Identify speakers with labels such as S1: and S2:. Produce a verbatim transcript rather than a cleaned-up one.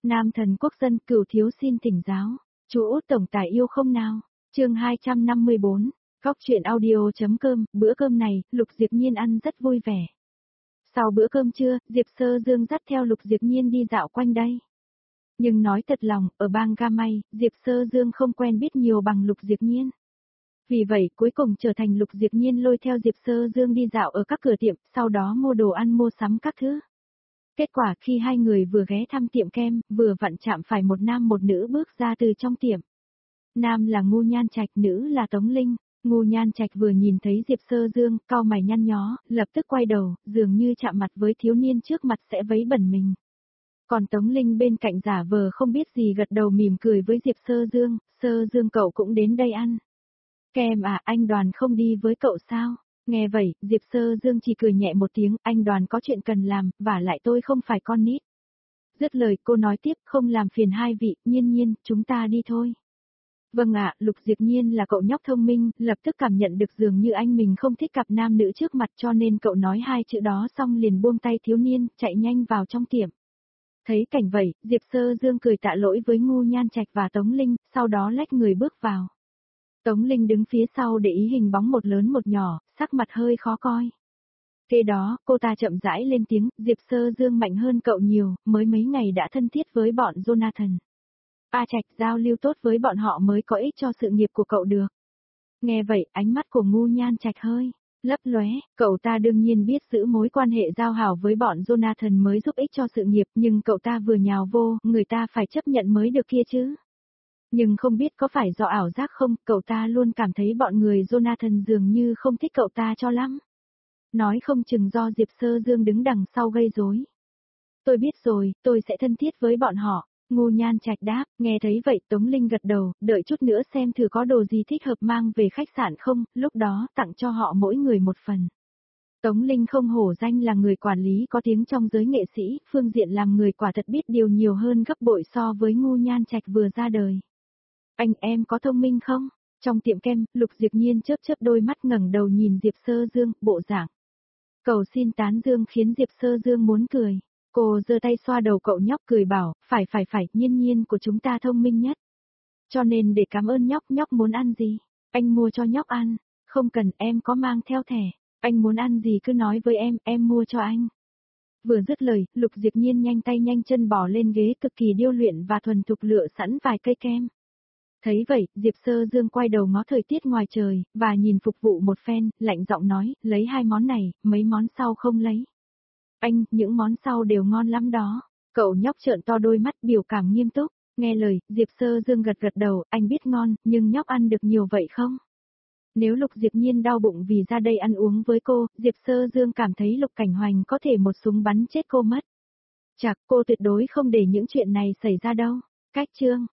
S1: Nam thần quốc dân Cửu thiếu xin thỉnh giáo. Chú Út tổng tài yêu không nào? Chương hai trăm năm mươi bốn. Góc truyện audio.com, bữa cơm này, Lục Diệp Nhiên ăn rất vui vẻ. Sau bữa cơm trưa, Diệp Sơ Dương dắt theo Lục Diệp Nhiên đi dạo quanh đây. Nhưng nói thật lòng, ở bang Gamay, Diệp Sơ Dương không quen biết nhiều bằng Lục Diệp Nhiên. Vì vậy, cuối cùng trở thành Lục Diệp Nhiên lôi theo Diệp Sơ Dương đi dạo ở các cửa tiệm, sau đó mua đồ ăn mua sắm các thứ. Kết quả khi hai người vừa ghé thăm tiệm kem, vừa vặn chạm phải một nam một nữ bước ra từ trong tiệm. Nam là Ngu Nhan Trạch, nữ là Tống Linh. Ngu Nhan Trạch vừa nhìn thấy Diệp Sơ Dương, cau mày nhăn nhó, lập tức quay đầu, dường như chạm mặt với thiếu niên trước mặt sẽ vấy bẩn mình. Còn Tống Linh bên cạnh giả vờ không biết gì gật đầu mỉm cười với Diệp Sơ Dương, Sơ Dương cậu cũng đến đây ăn. Kem à, anh Đoàn không đi với cậu sao? Nghe vậy, Diệp Sơ Dương chỉ cười nhẹ một tiếng, anh Đoàn có chuyện cần làm, vả lại tôi không phải con nít. Dứt lời cô nói tiếp, không làm phiền hai vị, Nhiên Nhiên, chúng ta đi thôi. Vâng ạ, Lục Diệp Nhiên là cậu nhóc thông minh, lập tức cảm nhận được dường như anh mình không thích cặp nam nữ trước mặt cho nên cậu nói hai chữ đó xong liền buông tay thiếu niên, chạy nhanh vào trong tiệm. Thấy cảnh vậy, Diệp Sơ Dương cười tạ lỗi với Ngu Nhan Trạch và Tống Linh, sau đó lách người bước vào. Tống Linh đứng phía sau để ý hình bóng một lớn một nhỏ, sắc mặt hơi khó coi. Kế đó, cô ta chậm rãi lên tiếng, Diệp Sơ Dương mạnh hơn cậu nhiều, mới mấy ngày đã thân thiết với bọn Jonathan. A Trạch giao lưu tốt với bọn họ mới có ích cho sự nghiệp của cậu được. Nghe vậy, ánh mắt của Ngu Nhan Trạch hơi lấp lóe, cậu ta đương nhiên biết giữ mối quan hệ giao hảo với bọn Jonathan mới giúp ích cho sự nghiệp, nhưng cậu ta vừa nhào vô, người ta phải chấp nhận mới được kia chứ. Nhưng không biết có phải do ảo giác không, cậu ta luôn cảm thấy bọn người Jonathan dường như không thích cậu ta cho lắm. Nói không chừng do Diệp Sơ Dương đứng đằng sau gây rối. Tôi biết rồi, tôi sẽ thân thiết với bọn họ. Ngu Nhan Trạch đáp, nghe thấy vậy Tống Linh gật đầu, đợi chút nữa xem thử có đồ gì thích hợp mang về khách sạn không, lúc đó tặng cho họ mỗi người một phần. Tống Linh không hổ danh là người quản lý có tiếng trong giới nghệ sĩ, phương diện làm người quả thật biết điều nhiều hơn gấp bội so với Ngu Nhan Trạch vừa ra đời. Anh em có thông minh không? Trong tiệm kem, Lục Diệp Nhiên chớp chớp đôi mắt ngẩng đầu nhìn Diệp Sơ Dương, bộ dạng cầu xin tán dương khiến Diệp Sơ Dương muốn cười. Cô giơ tay xoa đầu cậu nhóc cười bảo, phải phải phải, Nhiên Nhiên của chúng ta thông minh nhất. Cho nên để cảm ơn nhóc, nhóc muốn ăn gì? Anh mua cho nhóc ăn. Không cần, em có mang theo thẻ. Anh muốn ăn gì cứ nói với em, em mua cho anh. Vừa dứt lời, Lục Diệp Nhiên nhanh tay nhanh chân bỏ lên ghế cực kỳ điêu luyện và thuần thục lựa sẵn vài cây kem. Thấy vậy, Diệp Sơ Dương quay đầu ngó thời tiết ngoài trời, và nhìn phục vụ một phen, lạnh giọng nói, lấy hai món này, mấy món sau không lấy. Anh, những món sau đều ngon lắm đó. Cậu nhóc trợn to đôi mắt biểu cảm nghiêm túc, nghe lời, Diệp Sơ Dương gật gật đầu, anh biết ngon, nhưng nhóc ăn được nhiều vậy không? Nếu Lục Diệp Nhiên đau bụng vì ra đây ăn uống với cô, Diệp Sơ Dương cảm thấy Lục Cảnh Hoành có thể một súng bắn chết cô mất. Chạc, cô tuyệt đối không để những chuyện này xảy ra đâu. Cách chương.